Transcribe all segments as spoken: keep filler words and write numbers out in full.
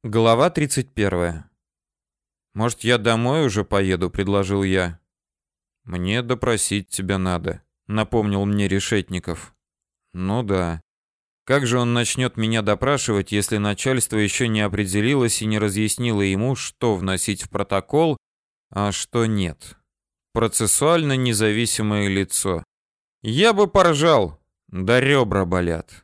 Глава тридцать первая. «Может, я домой уже поеду?» — предложил я. «Мне допросить тебя надо», — напомнил мне Решетников. «Ну да. Как же он начнет меня допрашивать, если начальство еще не определилось и не разъяснило ему, что вносить в протокол, а что нет? Процессуально независимое лицо. Я бы поржал, да ребра болят».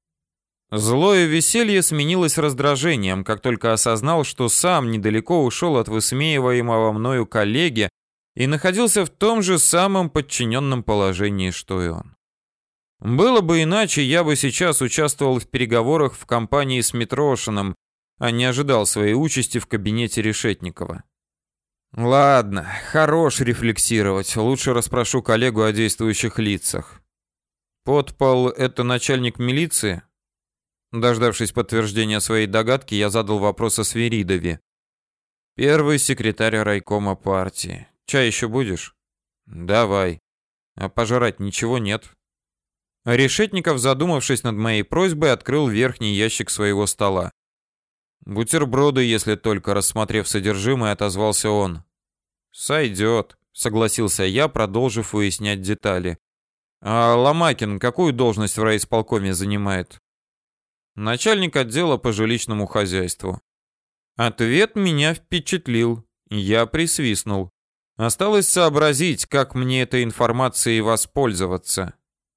Злое веселье сменилось раздражением, как только осознал, что сам недалеко ушел от высмеиваемого мною коллеги и находился в том же самом подчиненном положении, что и он. Было бы иначе, я бы сейчас участвовал в переговорах в компании с Митрошиным, а не ожидал своей участи в кабинете Решетникова. Ладно, хорош рефлексировать, лучше расспрошу коллегу о действующих лицах. Подпол — это начальник милиции? Дождавшись подтверждения своей догадки, я задал вопрос о Свиридове. Первый секретарь райкома партии. Чай еще будешь? Давай. А пожрать ничего нет. Решетников, задумавшись над моей просьбой, открыл верхний ящик своего стола. Бутерброды, если только, рассмотрев содержимое, отозвался он. Сойдет, согласился я, продолжив выяснять детали. А Ломакин какую должность в райисполкоме занимает? Начальник отдела по жилищному хозяйству. Ответ меня впечатлил. Я присвистнул. Осталось сообразить, как мне этой информацией воспользоваться.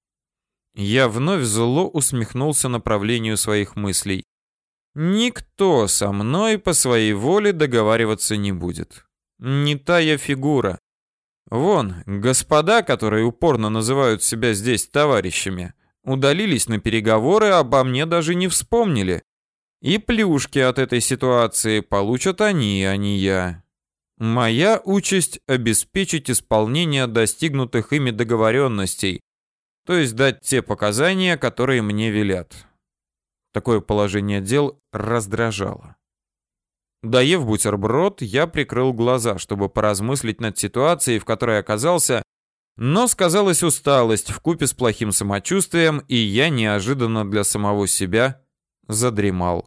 Я вновь зло усмехнулся направлению своих мыслей. Никто со мной по своей воле договариваться не будет. Не та я фигура. Вон, господа, которые упорно называют себя здесь товарищами, удалились на переговоры, обо мне даже не вспомнили. И плюшки от этой ситуации получат они, а не я. Моя участь — обеспечить исполнение достигнутых ими договоренностей, то есть дать те показания, которые мне велят. Такое положение дел раздражало. Доев бутерброд, я прикрыл глаза, чтобы поразмыслить над ситуацией, в которой оказался, но сказалась усталость вкупе с плохим самочувствием, и я неожиданно для самого себя задремал.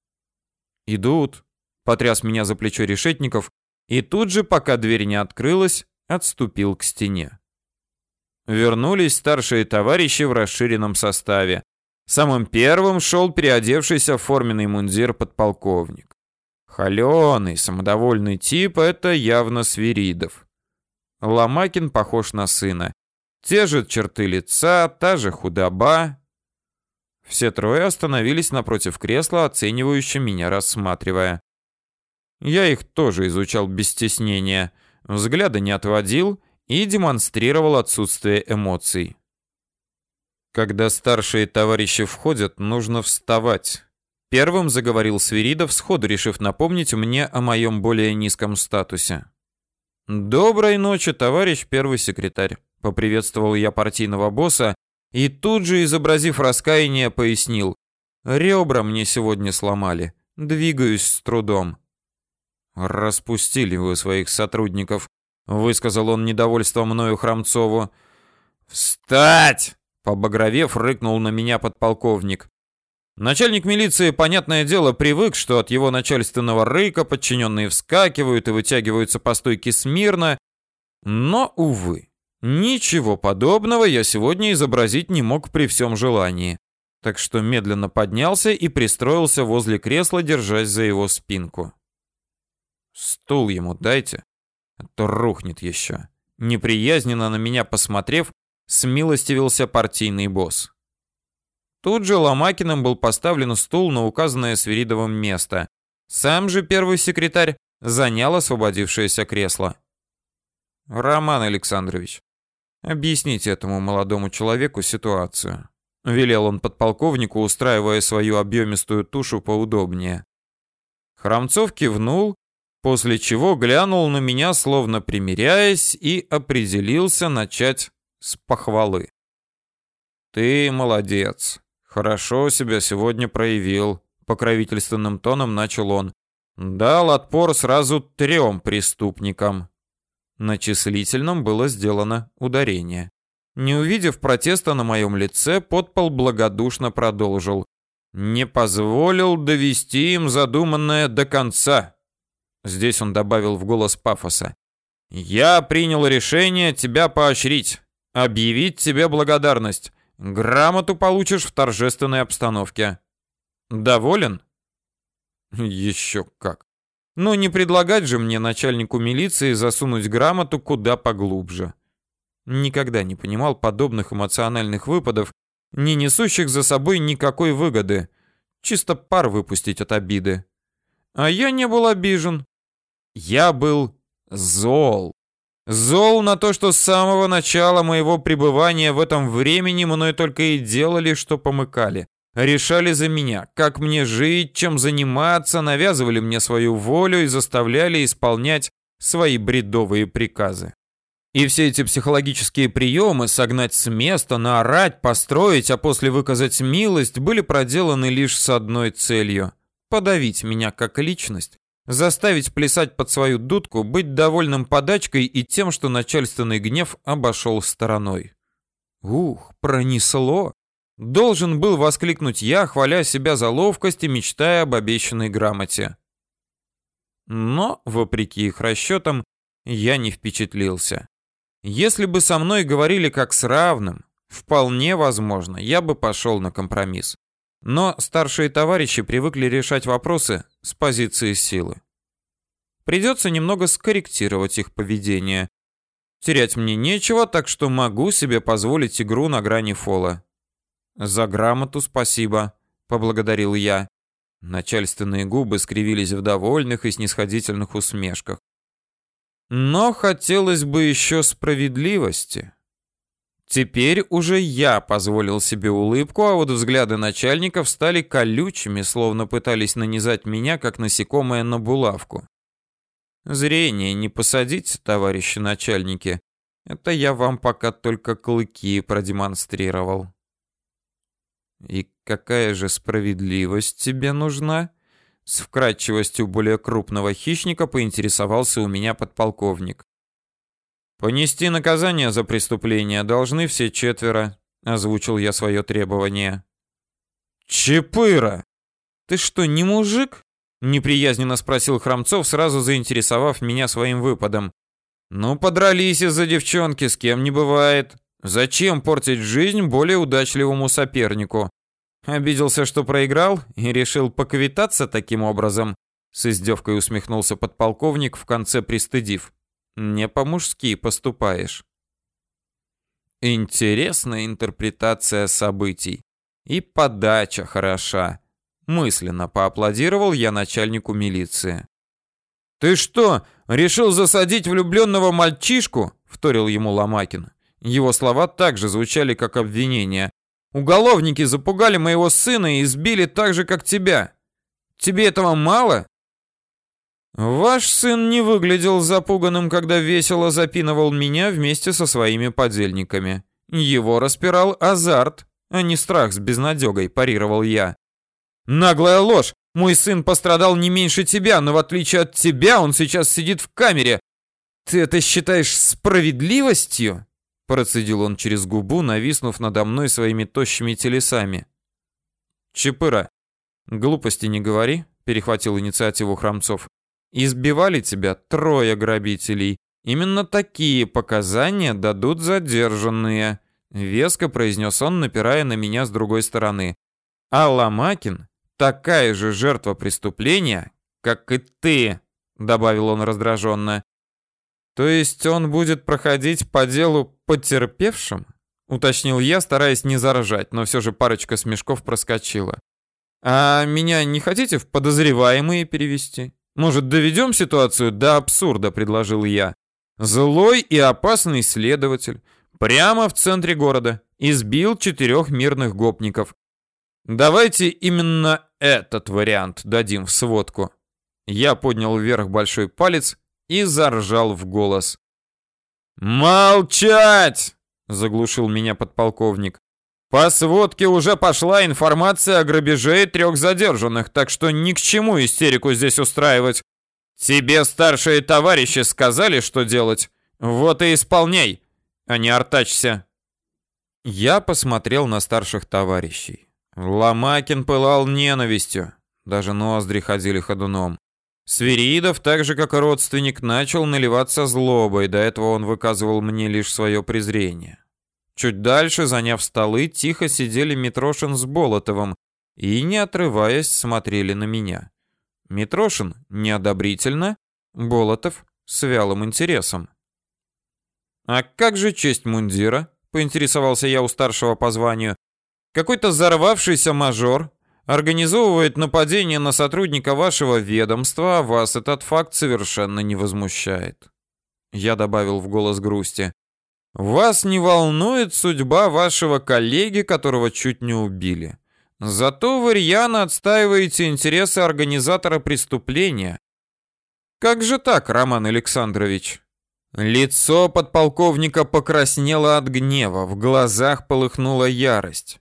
«Идут», — потряс меня за плечо Решетников, и тут же, пока дверь не открылась, отступил к стене. Вернулись старшие товарищи в расширенном составе. Самым первым шел переодевшийся в форменный мундир подполковник. Холеный, самодовольный тип — это явно Свиридов. Ломакин похож на сына. Те же черты лица, та же худоба. Все трое остановились напротив кресла, оценивающе меня рассматривая. Я их тоже изучал без стеснения, взгляда не отводил и демонстрировал отсутствие эмоций. Когда старшие товарищи входят, нужно вставать. Первым заговорил Свиридов, сходу решив напомнить мне о моем более низком статусе. «Доброй ночи, товарищ первый секретарь», — поприветствовал я партийного босса и тут же, изобразив раскаяние, пояснил. «Ребра мне сегодня сломали, двигаюсь с трудом». «Распустили вы своих сотрудников», — высказал он недовольство мною Храмцову. «Встать!» — побагровев, рыкнул на меня подполковник. Начальник милиции, понятное дело, привык, что от его начальственного рыка подчиненные вскакивают и вытягиваются по стойке смирно. Но, увы, ничего подобного я сегодня изобразить не мог при всем желании. Так что медленно поднялся и пристроился возле кресла, держась за его спинку. «Стул ему дайте, а то рухнет еще». Неприязненно на меня посмотрев, смилостивился партийный босс. Тут же Ломакиным был поставлен стул на указанное Свиридовым место. Сам же первый секретарь занял освободившееся кресло. «Роман Александрович, объясните этому молодому человеку ситуацию», — велел он подполковнику, устраивая свою объемистую тушу поудобнее. Храмцов кивнул, после чего глянул на меня, словно примиряясь, и определился начать с похвалы. «Ты молодец. Хорошо себя сегодня проявил», — покровительственным тоном начал он. «Дал отпор сразу трем преступникам». На числительном было сделано ударение. Не увидев протеста на моем лице, подпол благодушно продолжил. Не позволил довести им задуманное до конца. Здесь он добавил в голос пафоса. Я принял решение тебя поощрить, объявить тебе благодарность. Грамоту получишь в торжественной обстановке. Доволен? Еще как. Ну не предлагать же мне начальнику милиции засунуть грамоту куда поглубже. Никогда не понимал подобных эмоциональных выпадов, не несущих за собой никакой выгоды. Чисто пар выпустить от обиды. А я не был обижен. Я был зол. Зол на то, что с самого начала моего пребывания в этом времени мной только и делали, что помыкали. Решали за меня, как мне жить, чем заниматься, навязывали мне свою волю и заставляли исполнять свои бредовые приказы. И все эти психологические приемы согнать с места, наорать, построить, а после выказать милость были проделаны лишь с одной целью – подавить меня как личность, заставить плясать под свою дудку, быть довольным подачкой и тем, что начальственный гнев обошел стороной. Ух, пронесло! Должен был воскликнуть я, хваля себя за ловкость и мечтая об обещанной грамоте. Но, вопреки их расчетам, я не впечатлился. Если бы со мной говорили как с равным, вполне возможно, я бы пошел на компромисс. Но старшие товарищи привыкли решать вопросы с позиции силы. Придется немного скорректировать их поведение. Терять мне нечего, так что могу себе позволить игру на грани фола. «За грамоту спасибо», — поблагодарил я. Начальственные губы скривились в довольных и снисходительных усмешках. Но хотелось бы еще справедливости. Теперь уже я позволил себе улыбку, а вот взгляды начальников стали колючими, словно пытались нанизать меня, как насекомое, на булавку. Зрение не посадите, товарищи начальники. Это я вам пока только клыки продемонстрировал. И какая же справедливость тебе нужна? С вкрадчивостью более крупного хищника поинтересовался у меня подполковник. Понести наказание за преступление должны все четверо, озвучил я свое требование. Чепыра! Ты что, не мужик? Неприязненно спросил Хромцов, сразу заинтересовав меня своим выпадом. Ну, подрались из-за девчонки, с кем не бывает. Зачем портить жизнь более удачливому сопернику? Обиделся, что проиграл, и решил поквитаться таким образом? С издевкой усмехнулся подполковник, в конце пристыдив. Не по-мужски поступаешь. Интересная интерпретация событий. И подача хороша. Мысленно поаплодировал я начальнику милиции. «Ты что, решил засадить влюбленного мальчишку?» — вторил ему Ломакин. Его слова также звучали как обвинение. «Уголовники запугали моего сына и избили так же, как тебя. Тебе этого мало?» «Ваш сын не выглядел запуганным, когда весело запинывал меня вместе со своими подельниками. Его распирал азарт, а не страх с безнадегой», — парировал я. «Наглая ложь! Мой сын пострадал не меньше тебя, но в отличие от тебя он сейчас сидит в камере. Ты это считаешь справедливостью?» Процедил он через губу, нависнув надо мной своими тощими телесами. «Чепыра, глупости не говори», — перехватил инициативу Хромцов. «Избивали тебя трое грабителей. Именно такие показания дадут задержанные», — веско произнес он, напирая на меня с другой стороны. «А Ломакин такая же жертва преступления, как и ты», — добавил он раздраженно. «То есть он будет проходить по делу потерпевшим?» — уточнил я, стараясь не заражать, но все же парочка смешков проскочила. «А меня не хотите в подозреваемые перевести? Может, доведем ситуацию до абсурда?» — предложил я. «Злой и опасный следователь прямо в центре города избил четырех мирных гопников. Давайте именно этот вариант дадим в сводку». Я поднял вверх большой палец и заржал в голос. «Молчать!» — заглушил меня подполковник. «По сводке уже пошла информация о грабеже трех задержанных, так что ни к чему истерику здесь устраивать. Тебе старшие товарищи сказали, что делать. Вот и исполняй, а не артачься». Я посмотрел на старших товарищей. Ломакин пылал ненавистью. Даже ноздри ходили ходуном. Свиридов, так же как и родственник, начал наливаться злобой. До этого он выказывал мне лишь свое презрение. Чуть дальше, заняв столы, тихо сидели Митрошин с Болотовым и, не отрываясь, смотрели на меня. Митрошин неодобрительно, Болотов с вялым интересом. «А как же честь мундира?» — поинтересовался я у старшего по званию. «Какой-то взорвавшийся мажор организовывает нападение на сотрудника вашего ведомства, а вас этот факт совершенно не возмущает». Я добавил в голос грусти. «Вас не волнует судьба вашего коллеги, которого чуть не убили. Зато вы рьяно отстаиваете интересы организатора преступления. Как же так, Роман Александрович?» Лицо подполковника покраснело от гнева, в глазах полыхнула ярость.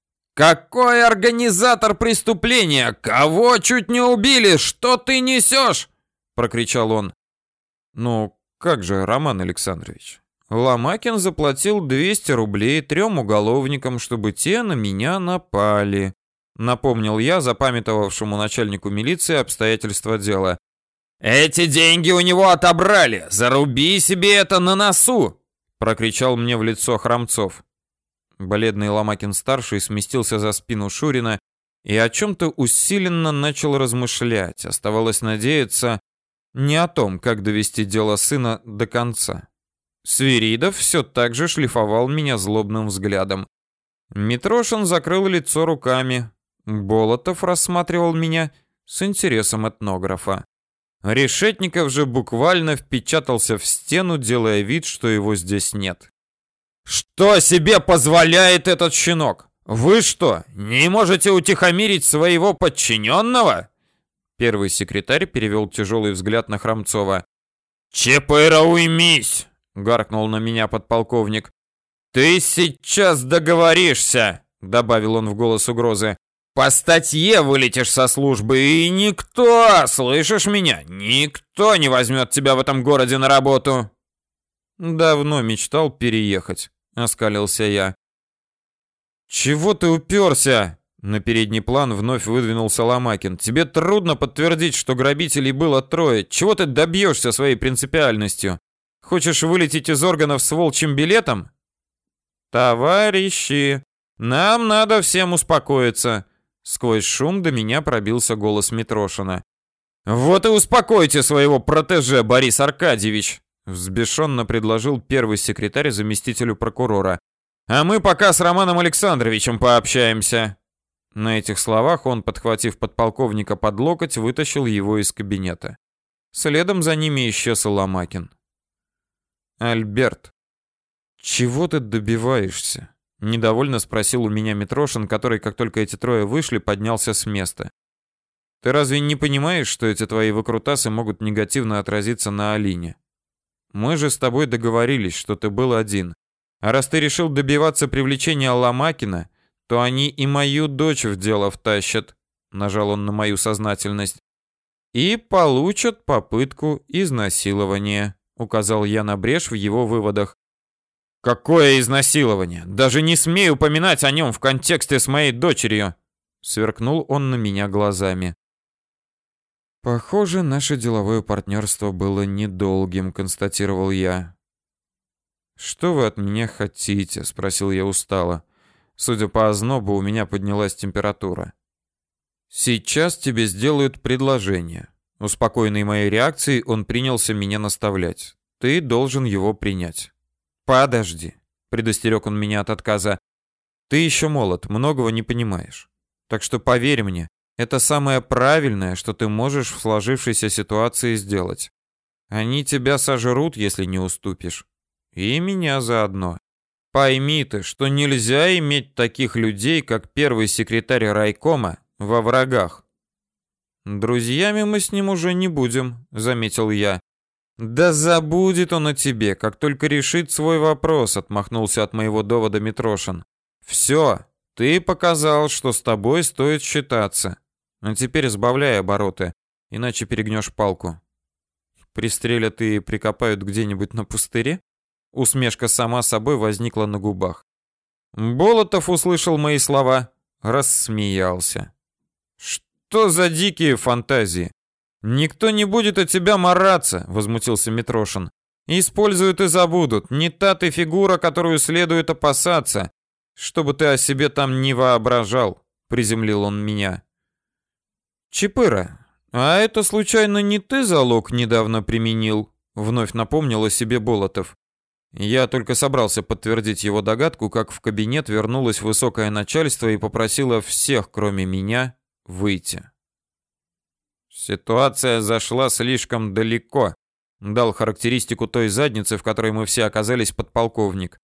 «Какой организатор преступления? Кого чуть не убили? Что ты несешь?» — прокричал он. «Ну, как же, Роман Александрович? Ломакин заплатил двести рублей трем уголовникам, чтобы те на меня напали», — напомнил я запамятовавшему начальнику милиции обстоятельства дела. «Эти деньги у него отобрали! Заруби себе это на носу!» — прокричал мне в лицо Хромцов. Бледный Ломакин-старший сместился за спину Шурина и о чем-то усиленно начал размышлять. Оставалось надеяться не о том, как довести дело сына до конца. Свиридов все так же шлифовал меня злобным взглядом. Митрошин закрыл лицо руками. Болотов рассматривал меня с интересом этнографа. Решетников же буквально впечатался в стену, делая вид, что его здесь нет. «Что себе позволяет этот щенок? Вы что, не можете утихомирить своего подчиненного?» Первый секретарь перевел тяжелый взгляд на Хромцова. «Чепыра, уймись!» — гаркнул на меня подполковник. «Ты сейчас договоришься!» — добавил он в голос угрозы. «По статье вылетишь со службы, и никто, слышишь меня, никто не возьмет тебя в этом городе на работу!» «Давно мечтал переехать», — оскалился я. «Чего ты уперся?» На передний план вновь выдвинулся Ломакин. «Тебе трудно подтвердить, что грабителей было трое. Чего ты добьешься своей принципиальностью? Хочешь вылететь из органов с волчьим билетом?» «Товарищи, нам надо всем успокоиться». Сквозь шум до меня пробился голос Митрошина. «Вот и успокойте своего протеже, Борис Аркадьевич», взбешенно предложил первый секретарь заместителю прокурора. «А мы пока с Романом Александровичем пообщаемся». На этих словах он, подхватив подполковника под локоть, вытащил его из кабинета. Следом за ними исчез Ломакин. «Альберт, чего ты добиваешься?» Недовольно спросил у меня Митрошин, который, как только эти трое вышли, поднялся с места. «Ты разве не понимаешь, что эти твои выкрутасы могут негативно отразиться на Алине? Мы же с тобой договорились, что ты был один. А раз ты решил добиваться привлечения Ломакина, то они и мою дочь в дело втащат», — нажал он на мою сознательность, «и получат попытку изнасилования», — указал я на брешь в его выводах. «Какое изнасилование? Даже не смей упоминать о нем в контексте с моей дочерью!» Сверкнул он на меня глазами. «Похоже, наше деловое партнерство было недолгим», — констатировал я. «Что вы от меня хотите?» — спросил я устало. Судя по ознобу, у меня поднялась температура. «Сейчас тебе сделают предложение». Успокоенный моей реакцией, он принялся меня наставлять. «Ты должен его принять». «Подожди», — предостерег он меня от отказа. «Ты еще молод, многого не понимаешь. Так что поверь мне, это самое правильное, что ты можешь в сложившейся ситуации сделать. Они тебя сожрут, если не уступишь. И меня заодно. Пойми ты, что нельзя иметь таких людей, как первый секретарь райкома, во врагах». «Друзьями мы с ним уже не будем», — заметил я. «Да забудет он о тебе, как только решит свой вопрос», — отмахнулся от моего довода Митрошин. «Все, ты показал, что с тобой стоит считаться. А теперь сбавляй обороты, иначе перегнешь палку». «Пристрелят и прикопают где-нибудь на пустыре?» Усмешка сама собой возникла на губах. Болотов услышал мои слова, рассмеялся. Что за дикие фантазии? Никто не будет от тебя мараться, возмутился Митрошин. Используют и забудут. Не та ты фигура, которую следует опасаться. Чтобы ты о себе там не воображал, приземлил он меня. Чипыра, а это случайно не ты залог недавно применил? Вновь напомнил о себе Болотов. Я только собрался подтвердить его догадку, как в кабинет вернулось высокое начальство и попросило всех, кроме меня, выйти. Ситуация зашла слишком далеко, дал характеристику той задницы, в которой мы все оказались, подполковник.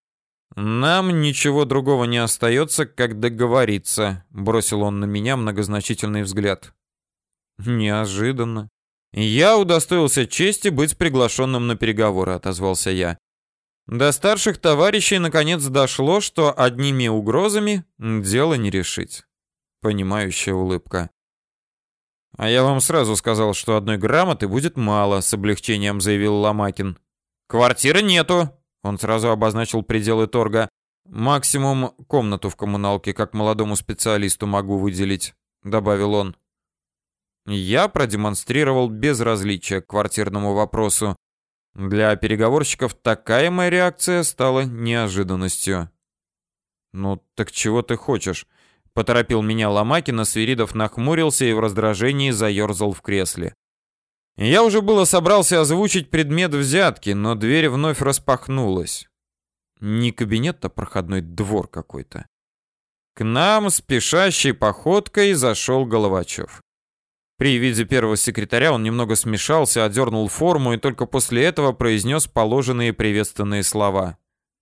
Нам ничего другого не остается, как договориться, бросил он на меня многозначительный взгляд. Неожиданно. Я удостоился чести быть приглашенным на переговоры, отозвался я. До старших товарищей наконец дошло, что одними угрозами дело не решить. Понимающая улыбка. А я вам сразу сказал, что одной грамоты будет мало, с облегчением заявил Ломакин. Квартиры нету. Он сразу обозначил пределы торга. Максимум комнату в коммуналке, как молодому специалисту, могу выделить, добавил он. Я продемонстрировал безразличие к квартирному вопросу. Для переговорщиков такая моя реакция стала неожиданностью. Ну так чего ты хочешь? Поторопил меня Ломакин, а Свиридов нахмурился и в раздражении заерзал в кресле. Я уже было собрался озвучить предмет взятки, но дверь вновь распахнулась. Не кабинет, а проходной двор какой-то. К нам спешащей походкой зашел Головачев. При виде первого секретаря он немного смешался, одернул форму и только после этого произнес положенные приветственные слова.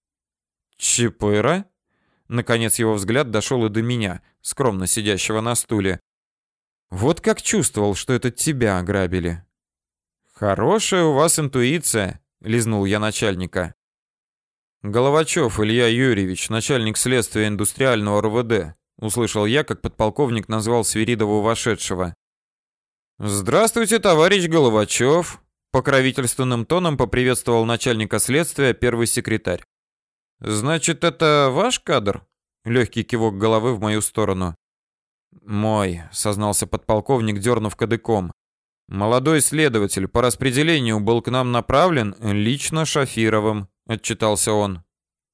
«Чипыра?» Наконец его взгляд дошел и до меня, скромно сидящего на стуле. «Вот как чувствовал, что это тебя ограбили». «Хорошая у вас интуиция», — лизнул я начальника. «Головачев Илья Юрьевич, начальник следствия индустриального эр вэ дэ», — услышал я, как подполковник назвал Свиридову вошедшего. «Здравствуйте, товарищ Головачев», — покровительственным тоном поприветствовал начальника следствия первый секретарь. «Значит, это ваш кадр?» — легкий кивок головы в мою сторону. «Мой», — сознался подполковник, дернув кадыком. «Молодой следователь по распределению был к нам направлен лично Шафировым», — отчитался он.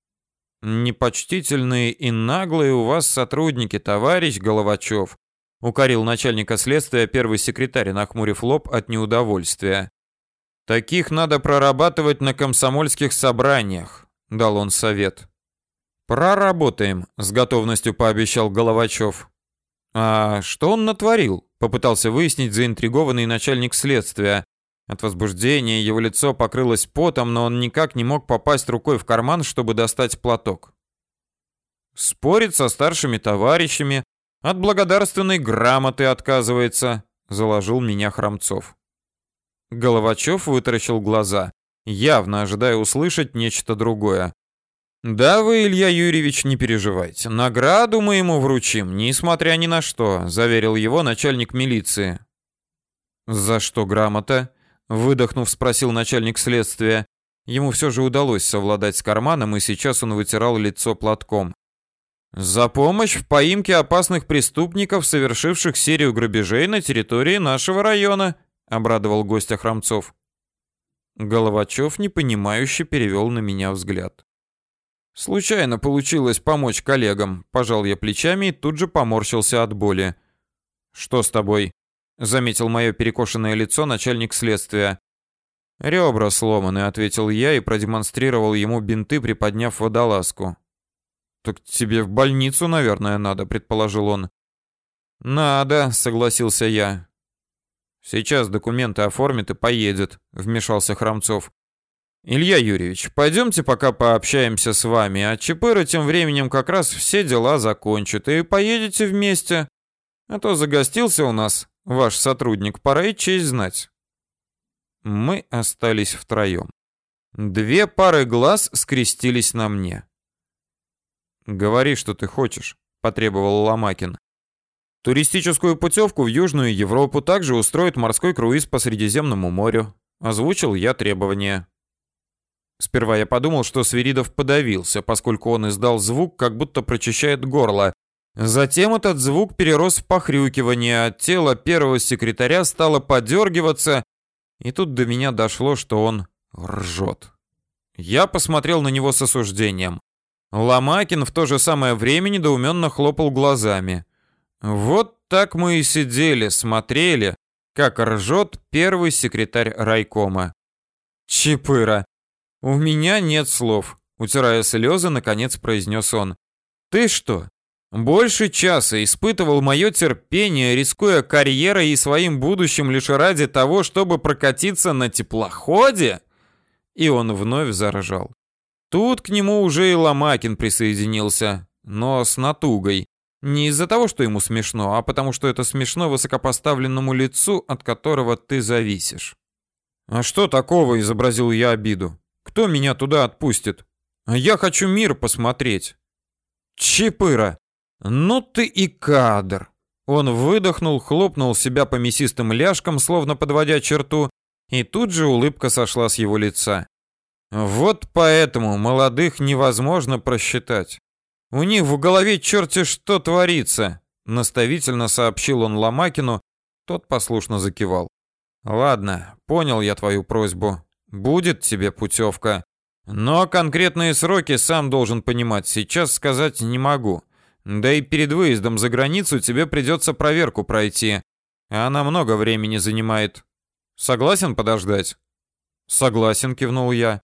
«Непочтительные и наглые у вас сотрудники, товарищ Головачев», — укорил начальника следствия первый секретарь, нахмурив лоб от неудовольствия. «Таких надо прорабатывать на комсомольских собраниях», — дал он совет. «Проработаем», — с готовностью пообещал Головачев. «А что он натворил?» — попытался выяснить заинтригованный начальник следствия. От возбуждения его лицо покрылось потом, но он никак не мог попасть рукой в карман, чтобы достать платок. «Спорит со старшими товарищами, от благодарственной грамоты отказывается», — заложил меня Хромцов. Головачев вытаращил глаза, явно ожидая услышать нечто другое. «Да вы, Илья Юрьевич, не переживайте. Награду мы ему вручим, несмотря ни на что», — заверил его начальник милиции. «За что грамота?» — выдохнув, спросил начальник следствия. Ему все же удалось совладать с карманом, и сейчас он вытирал лицо платком. «За помощь в поимке опасных преступников, совершивших серию грабежей на территории нашего района», — обрадовал гостя Хромцов. Головачев непонимающе перевел на меня взгляд. «Случайно получилось помочь коллегам», — пожал я плечами и тут же поморщился от боли. «Что с тобой?» — заметил мое перекошенное лицо начальник следствия. «Ребра сломаны», — ответил я и продемонстрировал ему бинты, приподняв водолазку. «Так тебе в больницу, наверное, надо», — предположил он. «Надо», — согласился я. «Сейчас документы оформит и поедет», — вмешался Хромцов. «Илья Юрьевич, пойдемте пока пообщаемся с вами, а Чипыра тем временем как раз все дела закончит, и поедете вместе. А то загостился у нас ваш сотрудник, пора и честь знать». Мы остались втроем. Две пары глаз скрестились на мне. «Говори, что ты хочешь», — потребовал Ломакин. «Туристическую путевку в Южную Европу также устроит морской круиз по Средиземному морю», — озвучил я требования. Сперва я подумал, что Свиридов подавился, поскольку он издал звук, как будто прочищает горло, Затем этот звук перерос в похрюкивание, а тело первого секретаря стало подергиваться, и тут до меня дошло, что он ржет. Я посмотрел на него с осуждением. Ломакин в то же самое время недоуменно хлопал глазами. Вот так мы и сидели, смотрели, как ржет первый секретарь райкома. Чипыра. У меня нет слов, утирая слезы, наконец произнес он. Ты что, больше часа испытывал мое терпение, рискуя карьерой и своим будущим лишь ради того, чтобы прокатиться на теплоходе? И он вновь заржал. Тут к нему уже и Ломакин присоединился, но с натугой. Не из-за того, что ему смешно, а потому что это смешно высокопоставленному лицу, от которого ты зависишь. «А что такого?» — изобразил я обиду. «Кто меня туда отпустит? Я хочу мир посмотреть». «Чипыра! Ну ты и кадр!» Он выдохнул, хлопнул себя по мясистым ляжкам, словно подводя черту, и тут же улыбка сошла с его лица. Вот поэтому молодых невозможно просчитать. У них в голове черти что творится, наставительно сообщил он Ломакину, тот послушно закивал. Ладно, понял я твою просьбу. Будет тебе путевка. Но конкретные сроки сам должен понимать, сейчас сказать не могу. Да и перед выездом за границу тебе придется проверку пройти. Она много времени занимает. Согласен подождать? Согласен, кивнул я.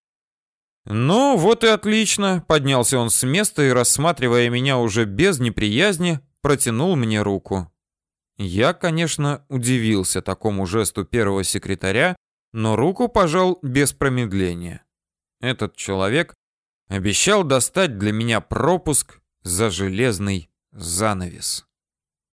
Ну, вот и отлично, поднялся он с места и, рассматривая меня уже без неприязни, протянул мне руку. Я, конечно, удивился такому жесту первого секретаря, но руку пожал без промедления. Этот человек обещал достать для меня пропуск за железный занавес.